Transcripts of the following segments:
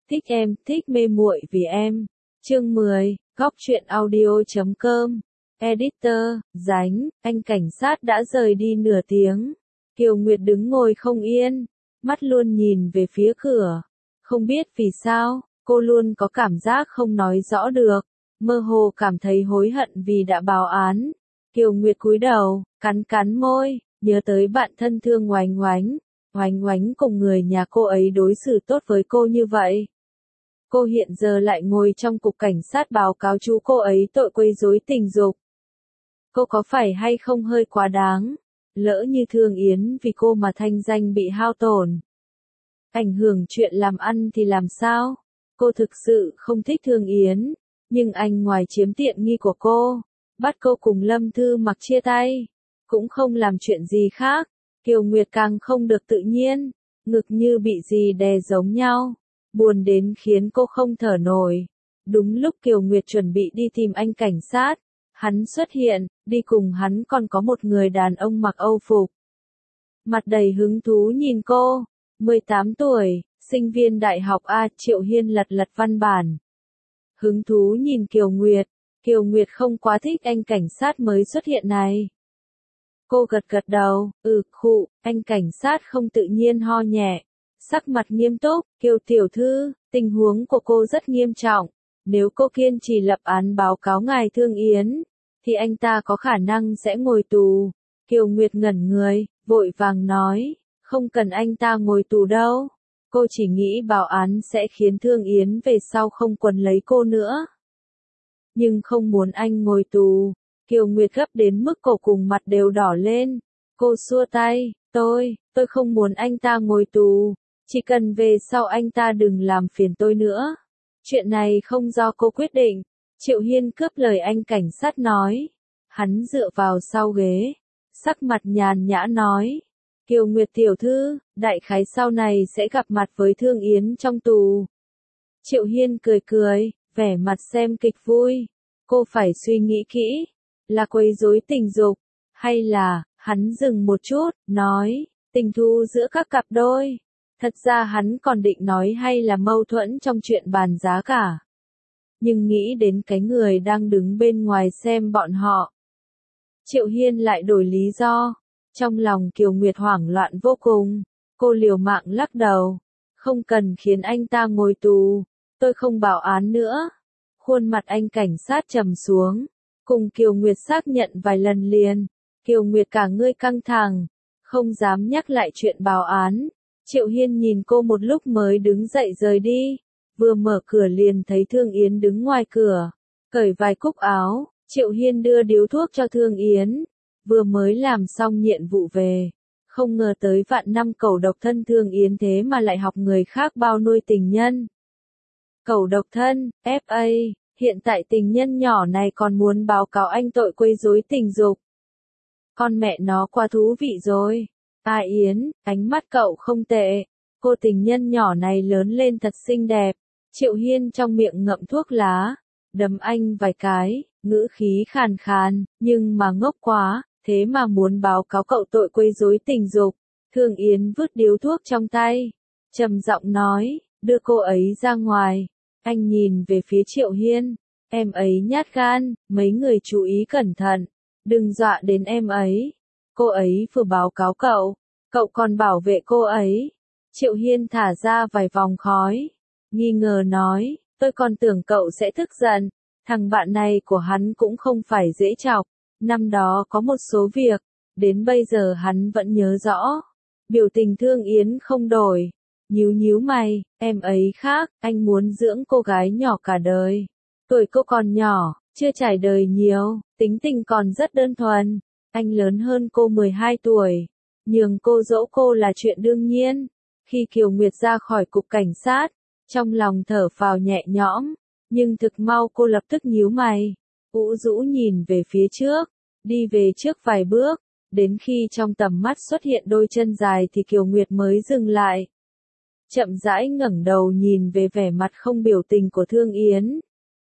thích mê muội vì em. Chương 10, góc truyện audio.com. Editor, Dánh, anh cảnh sát đã rời đi nửa tiếng. Kiều Nguyệt đứng ngồi không yên, mắt luôn nhìn về phía cửa. Không biết vì sao, cô luôn có cảm giác không nói rõ được, mơ hồ cảm thấy hối hận vì đã báo án. Kiều Nguyệt cúi đầu, cắn môi, nhớ tới bạn thân thương Oánh Oánh. Oánh Oánh cùng người nhà cô ấy đối xử tốt với cô như vậy. Cô hiện giờ lại ngồi trong cục cảnh sát báo cáo chú cô ấy tội quấy rối tình dục. Cô có phải hay không hơi quá đáng? Lỡ như Thương Yến vì cô mà thanh danh bị hao tổn, ảnh hưởng chuyện làm ăn thì làm sao? Cô thực sự không thích Thương Yến, nhưng anh ngoài chiếm tiện nghi của cô, bắt cô cùng Lâm Thư Mặc chia tay, cũng không làm chuyện gì khác. Kiều Nguyệt càng không được tự nhiên, ngực như bị gì đè giống nhau, buồn đến khiến cô không thở nổi. Đúng lúc Kiều Nguyệt chuẩn bị đi tìm anh cảnh sát, hắn xuất hiện, đi cùng hắn còn có một người đàn ông mặc Âu phục. Mặt đầy hứng thú nhìn cô, 18 tuổi, sinh viên đại học A. Triệu Hiên lật văn bản. Hứng thú nhìn Kiều Nguyệt không quá thích anh cảnh sát mới xuất hiện này. Cô gật đầu, anh cảnh sát không tự nhiên ho nhẹ, sắc mặt nghiêm túc, Kiều tiểu thư, tình huống của cô rất nghiêm trọng, nếu cô kiên trì lập án báo cáo ngài Thương Yến, thì anh ta có khả năng sẽ ngồi tù. Kiều Nguyệt ngẩn người, vội vàng nói, không cần anh ta ngồi tù đâu, cô chỉ nghĩ báo án sẽ khiến Thương Yến về sau không quấn lấy cô nữa. Nhưng không muốn anh ngồi tù. Kiều Nguyệt gấp đến mức cổ cùng mặt đều đỏ lên. Cô xua tay, tôi không muốn anh ta ngồi tù, chỉ cần về sau anh ta đừng làm phiền tôi nữa. Chuyện này không do cô quyết định. Triệu Hiên cướp lời anh cảnh sát nói. Hắn dựa vào sau ghế, sắc mặt nhàn nhã nói. Kiều Nguyệt tiểu thư, đại khái sau này sẽ gặp mặt với Thương Yến trong tù. Triệu Hiên cười, vẻ mặt xem kịch vui. Cô phải suy nghĩ kỹ. Là quấy rối tình dục, hay là, hắn dừng một chút, nói, tình thú giữa các cặp đôi. Thật ra hắn còn định nói hay là mâu thuẫn trong chuyện bàn giá cả. Nhưng nghĩ đến cái người đang đứng bên ngoài xem bọn họ. Triệu Hiên lại đổi lý do. Trong lòng Kiều Nguyệt hoảng loạn vô cùng, cô liều mạng lắc đầu. Không cần khiến anh ta ngồi tù, tôi không báo án nữa. Khuôn mặt anh cảnh sát trầm xuống. Cùng Kiều Nguyệt xác nhận vài lần liền, Kiều Nguyệt cả người căng thẳng, không dám nhắc lại chuyện báo án. Triệu Hiên nhìn cô một lúc mới đứng dậy rời đi, vừa mở cửa liền thấy Thương Yến đứng ngoài cửa, cởi vài cúc áo. Triệu Hiên đưa điếu thuốc cho Thương Yến, vừa mới làm xong nhiệm vụ về, không ngờ tới vạn năm cẩu độc thân Thương Yến thế mà lại học người khác bao nuôi tình nhân. Cẩu độc thân, FA. Hiện tại tình nhân nhỏ này còn muốn báo cáo anh tội quấy rối tình dục. Con mẹ nó quá thú vị rồi. A Yến, ánh mắt cậu không tệ. Cô tình nhân nhỏ này lớn lên thật xinh đẹp. Triệu Hiên trong miệng ngậm thuốc lá, đấm anh vài cái, ngữ khí khàn khàn, nhưng mà ngốc quá, thế mà muốn báo cáo cậu tội quấy rối tình dục. Thương Yến vứt điếu thuốc trong tay, trầm giọng nói, đưa cô ấy ra ngoài. Anh nhìn về phía Triệu Hiên, em ấy nhát gan, mấy người chú ý cẩn thận, đừng dọa đến em ấy. Cô ấy vừa báo cáo cậu còn bảo vệ cô ấy. Triệu Hiên thả ra vài vòng khói, nghi ngờ nói, tôi còn tưởng cậu sẽ tức giận, thằng bạn này của hắn cũng không phải dễ chọc, năm đó có một số việc, đến bây giờ hắn vẫn nhớ rõ. Biểu tình Thương Yến không đổi. Nhíu mày, em ấy khác, anh muốn dưỡng cô gái nhỏ cả đời. Tuổi cô còn nhỏ, chưa trải đời nhiều, tính tình còn rất đơn thuần. Anh lớn hơn cô 12 tuổi, nhường cô dỗ cô là chuyện đương nhiên. Khi Kiều Nguyệt ra khỏi cục cảnh sát, trong lòng thở phào nhẹ nhõm, nhưng thực mau cô lập tức nhíu mày, ủ rũ nhìn về phía trước, đi về trước vài bước, đến khi trong tầm mắt xuất hiện đôi chân dài thì Kiều Nguyệt mới dừng lại. Chậm rãi ngẩng đầu nhìn về vẻ mặt không biểu tình của Thương Yến.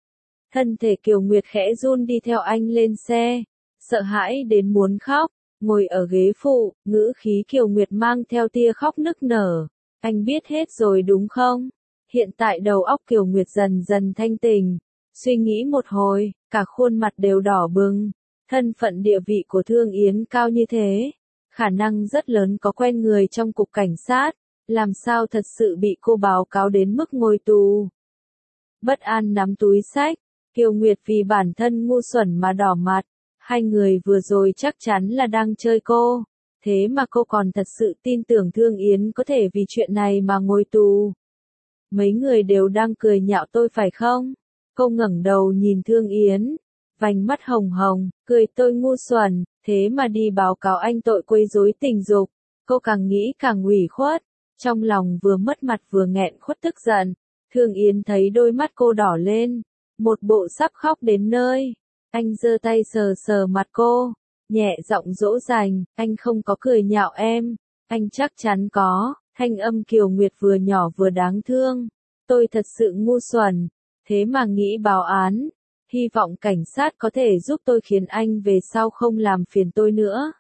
Thân thể Kiều Nguyệt khẽ run đi theo anh lên xe, sợ hãi đến muốn khóc, ngồi ở ghế phụ, ngữ khí Kiều Nguyệt mang theo tia khóc nức nở. Anh biết hết rồi đúng không? Hiện tại đầu óc Kiều Nguyệt dần dần thanh tỉnh, suy nghĩ một hồi, cả khuôn mặt đều đỏ bừng. Thân phận địa vị của Thương Yến cao như thế, khả năng rất lớn có quen người trong cục cảnh sát, làm sao thật sự bị cô báo cáo đến mức ngồi tù. Bất an nắm túi xách, Kiều Nguyệt vì bản thân ngu xuẩn mà đỏ mặt, hai người vừa rồi chắc chắn là đang chơi cô, thế mà cô còn thật sự tin tưởng Thương Yến có thể vì chuyện này mà ngồi tù. Mấy người đều đang cười nhạo tôi phải không? Cô ngẩng đầu nhìn Thương Yến, vành mắt hồng hồng, cười tôi ngu xuẩn, thế mà đi báo cáo anh tội quấy rối tình dục. Cô càng nghĩ càng ủy khuất, trong lòng vừa mất mặt vừa nghẹn khuất tức giận. Thương Yến thấy đôi mắt cô đỏ lên, một bộ sắp khóc đến nơi. Anh giơ tay sờ sờ mặt cô, nhẹ giọng dỗ dành, anh không có cười nhạo em, anh chắc chắn có. Thanh âm Kiều Nguyệt vừa nhỏ vừa đáng thương. Tôi thật sự ngu xuẩn, thế mà nghĩ báo án. Hy vọng cảnh sát có thể giúp tôi khiến anh về sau không làm phiền tôi nữa.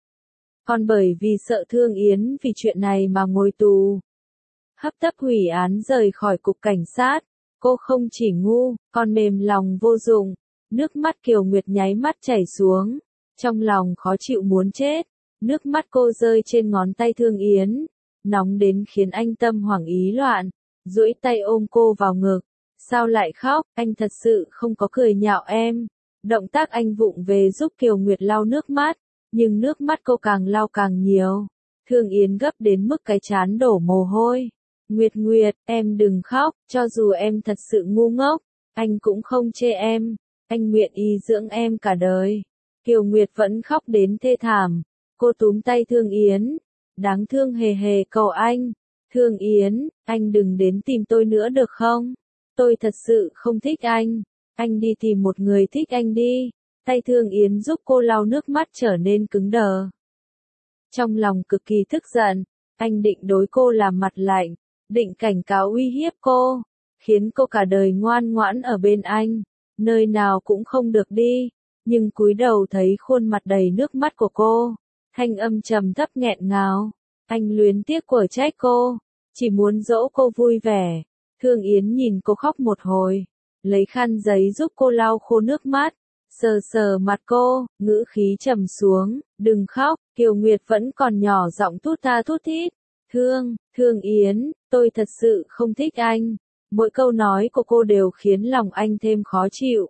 Còn bởi vì sợ Thương Yến vì chuyện này mà ngồi tù. Hấp tấp hủy án rời khỏi cục cảnh sát. Cô không chỉ ngu, còn mềm lòng vô dụng. Nước mắt Kiều Nguyệt nháy mắt chảy xuống. Trong lòng khó chịu muốn chết. Nước mắt cô rơi trên ngón tay Thương Yến. Nóng đến khiến anh tâm hoảng ý loạn, duỗi tay ôm cô vào ngực. Sao lại khóc, anh thật sự không có cười nhạo em. Động tác anh vụng về giúp Kiều Nguyệt lau nước mắt, nhưng nước mắt cô càng lau càng nhiều. Thương Yến gấp đến mức cái trán đổ mồ hôi. Nguyệt Nguyệt, em đừng khóc, cho dù em thật sự ngu ngốc, anh cũng không chê em. Anh nguyện ý dưỡng em cả đời. Kiều Nguyệt vẫn khóc đến thê thảm. Cô túm tay Thương Yến. Đáng thương hề hề cầu anh. Thương Yến, anh đừng đến tìm tôi nữa được không? Tôi thật sự không thích anh. Anh đi tìm một người thích anh đi. Tay Thương Yến giúp cô lau nước mắt trở nên cứng đờ. Trong lòng cực kỳ tức giận, anh định đối cô làm mặt lạnh, định cảnh cáo uy hiếp cô, khiến cô cả đời ngoan ngoãn ở bên anh, nơi nào cũng không được đi. Nhưng cúi đầu thấy khuôn mặt đầy nước mắt của cô. Thanh âm trầm thấp nghẹn ngào, anh luyến tiếc quở trách cô, chỉ muốn dỗ cô vui vẻ. Thương Yến nhìn cô khóc một hồi, lấy khăn giấy giúp cô lau khô nước mắt, sờ sờ mặt cô, ngữ khí trầm xuống, đừng khóc. Kiều Nguyệt vẫn còn nhỏ giọng thút tha thút thít. Thương Yến, tôi thật sự không thích anh. Mỗi câu nói của cô đều khiến lòng anh thêm khó chịu.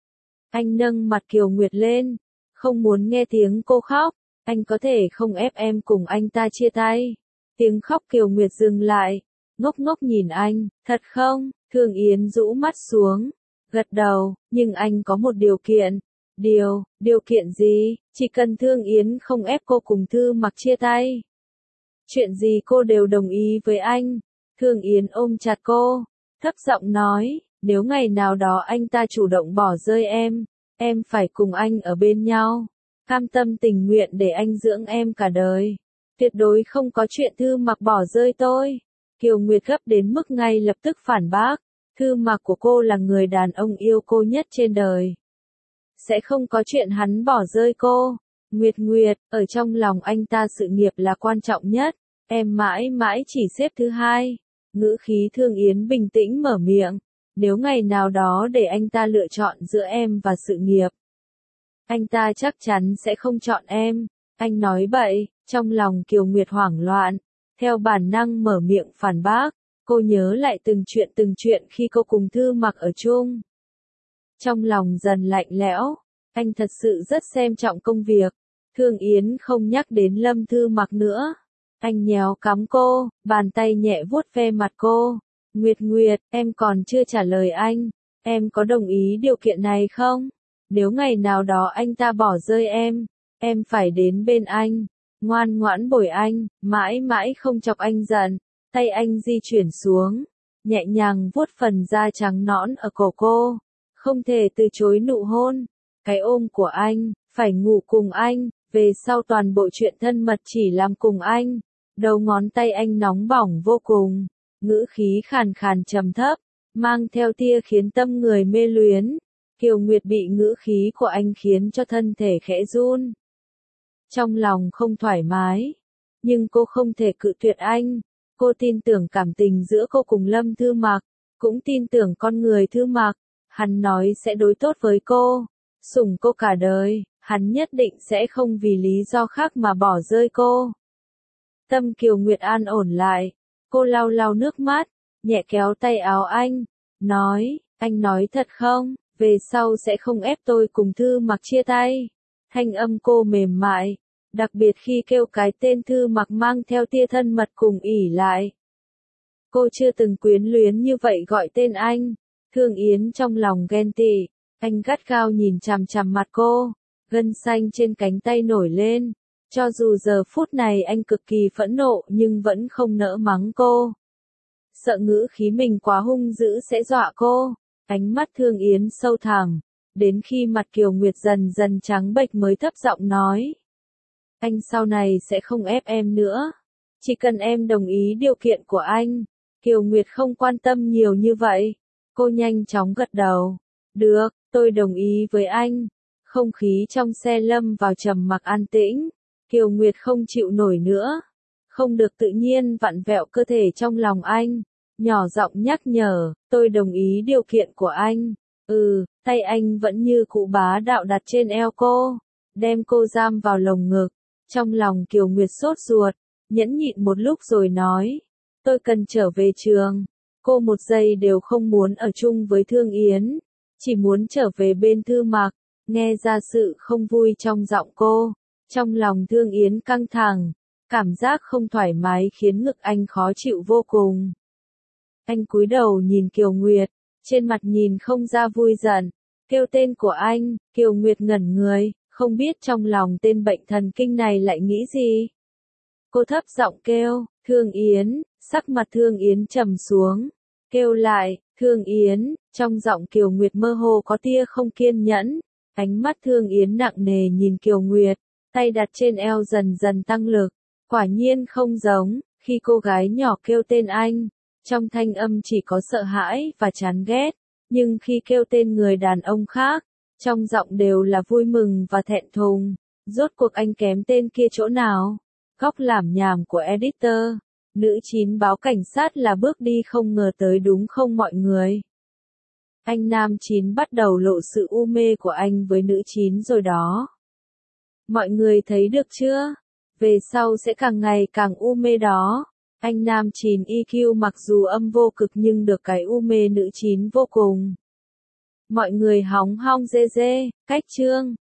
Anh nâng mặt Kiều Nguyệt lên, không muốn nghe tiếng cô khóc. Anh có thể không ép em cùng anh ta chia tay. Tiếng khóc Kiều Nguyệt dừng lại, ngốc ngốc nhìn anh, thật không? Thương Yến rũ mắt xuống, gật đầu, nhưng anh có một điều kiện. Điều kiện gì? Chỉ cần Thương Yến không ép cô cùng Thư Mặc chia tay. Chuyện gì cô đều đồng ý với anh. Thương Yến ôm chặt cô, thấp giọng nói, nếu ngày nào đó anh ta chủ động bỏ rơi em phải cùng anh ở bên nhau. Cam tâm tình nguyện để anh dưỡng em cả đời. Tuyệt đối không có chuyện Thư Mặc bỏ rơi tôi. Kiều Nguyệt gấp đến mức ngay lập tức phản bác. Thư Mặc của cô là người đàn ông yêu cô nhất trên đời. Sẽ không có chuyện hắn bỏ rơi cô. Nguyệt, ở trong lòng anh ta sự nghiệp là quan trọng nhất. Em mãi mãi chỉ xếp thứ hai. Ngữ khí Thương Yến bình tĩnh mở miệng. Nếu ngày nào đó để anh ta lựa chọn giữa em và sự nghiệp, anh ta chắc chắn sẽ không chọn em. Anh nói bậy. Trong lòng Kiều Nguyệt hoảng loạn, theo bản năng mở miệng phản bác. Cô nhớ lại từng chuyện khi cô cùng Thư Mặc ở chung. Trong lòng dần lạnh lẽo, anh thật sự rất xem trọng công việc. Thương Yến không nhắc đến Lâm Thư Mặc nữa. Anh nhéo cằm cô, bàn tay nhẹ vuốt ve mặt cô. Nguyệt, em còn chưa trả lời anh. Em có đồng ý điều kiện này không? Nếu ngày nào đó anh ta bỏ rơi em phải đến bên anh, ngoan ngoãn bồi anh, mãi mãi không chọc anh giận. Tay anh di chuyển xuống, nhẹ nhàng vuốt phần da trắng nõn ở cổ cô. Không thể từ chối nụ hôn. Cái ôm của anh, phải ngủ cùng anh, về sau toàn bộ chuyện thân mật chỉ làm cùng anh. Đầu ngón tay anh nóng bỏng vô cùng, ngữ khí khàn khàn trầm thấp, mang theo tia khiến tâm người mê luyến. Kiều Nguyệt bị ngữ khí của anh khiến cho thân thể khẽ run. Trong lòng không thoải mái, nhưng cô không thể cự tuyệt anh. Cô tin tưởng cảm tình giữa cô cùng Lâm Thư Mặc, cũng tin tưởng con người Thư Mặc. Hắn nói sẽ đối tốt với cô, sủng cô cả đời, hắn nhất định sẽ không vì lý do khác mà bỏ rơi cô. Tâm Kiều Nguyệt an ổn lại, cô lau lau nước mắt, nhẹ kéo tay áo anh, nói, anh nói thật không, về sau sẽ không ép tôi cùng Thư Mặc chia tay. Thanh âm cô mềm mại, đặc biệt khi kêu cái tên Thư Mặc mang theo tia thân mật cùng ỉ lại. Cô chưa từng quyến luyến như vậy gọi tên anh. Thương Yến trong lòng ghen tị, anh gắt gao nhìn chằm chằm mặt cô, gân xanh trên cánh tay nổi lên. Cho dù giờ phút này anh cực kỳ phẫn nộ nhưng vẫn không nỡ mắng cô. Sợ ngữ khí mình quá hung dữ sẽ dọa cô. Ánh mắt Thương Yến sâu thẳm, đến khi mặt Kiều Nguyệt dần dần trắng bệch mới thấp giọng nói. Anh sau này sẽ không ép em nữa. Chỉ cần em đồng ý điều kiện của anh. Kiều Nguyệt không quan tâm nhiều như vậy. Cô nhanh chóng gật đầu. Được, tôi đồng ý với anh. Không khí trong xe lâm vào trầm mặc an tĩnh. Kiều Nguyệt không chịu nổi nữa. Không được tự nhiên vặn vẹo cơ thể trong lòng anh. Nhỏ giọng nhắc nhở, tôi đồng ý điều kiện của anh. Tay anh vẫn như cụ bá đạo đặt trên eo cô. Đem cô giam vào lồng ngực. Trong lòng Kiều Nguyệt sốt ruột. Nhẫn nhịn một lúc rồi nói. Tôi cần trở về trường. Cô một giây đều không muốn ở chung với Thương Yến. Chỉ muốn trở về bên Thư Mặc. Nghe ra sự không vui trong giọng cô. Trong lòng Thương Yến căng thẳng. Cảm giác không thoải mái khiến ngực anh khó chịu vô cùng. Anh cúi đầu nhìn Kiều Nguyệt. Trên mặt nhìn không ra vui giận. Kêu tên của anh. Kiều Nguyệt ngẩn người. Không biết trong lòng tên bệnh thần kinh này lại nghĩ gì. Cô thấp giọng kêu. Thương Yến. Sắc mặt Thương Yến trầm xuống. Kêu lại. Thương Yến. Trong giọng Kiều Nguyệt mơ hồ có tia không kiên nhẫn. Ánh mắt Thương Yến nặng nề nhìn Kiều Nguyệt. Tay đặt trên eo dần dần tăng lực. Quả nhiên không giống. Khi cô gái nhỏ kêu tên anh. Trong thanh âm chỉ có sợ hãi và chán ghét. Nhưng khi kêu tên người đàn ông khác. Trong giọng đều là vui mừng và thẹn thùng. Rốt cuộc anh kém tên kia chỗ nào? Góc làm nhảm của editor. Nữ 9 báo cảnh sát là bước đi không ngờ tới đúng không mọi người? Anh nam 9 bắt đầu lộ sự u mê của anh với nữ 9 rồi đó. Mọi người thấy được chưa? Về sau sẽ càng ngày càng u mê đó. Anh nam 9 EQ mặc dù âm vô cực nhưng được cái u mê nữ 9 vô cùng. Mọi người hóng hong dê dê, cách chương.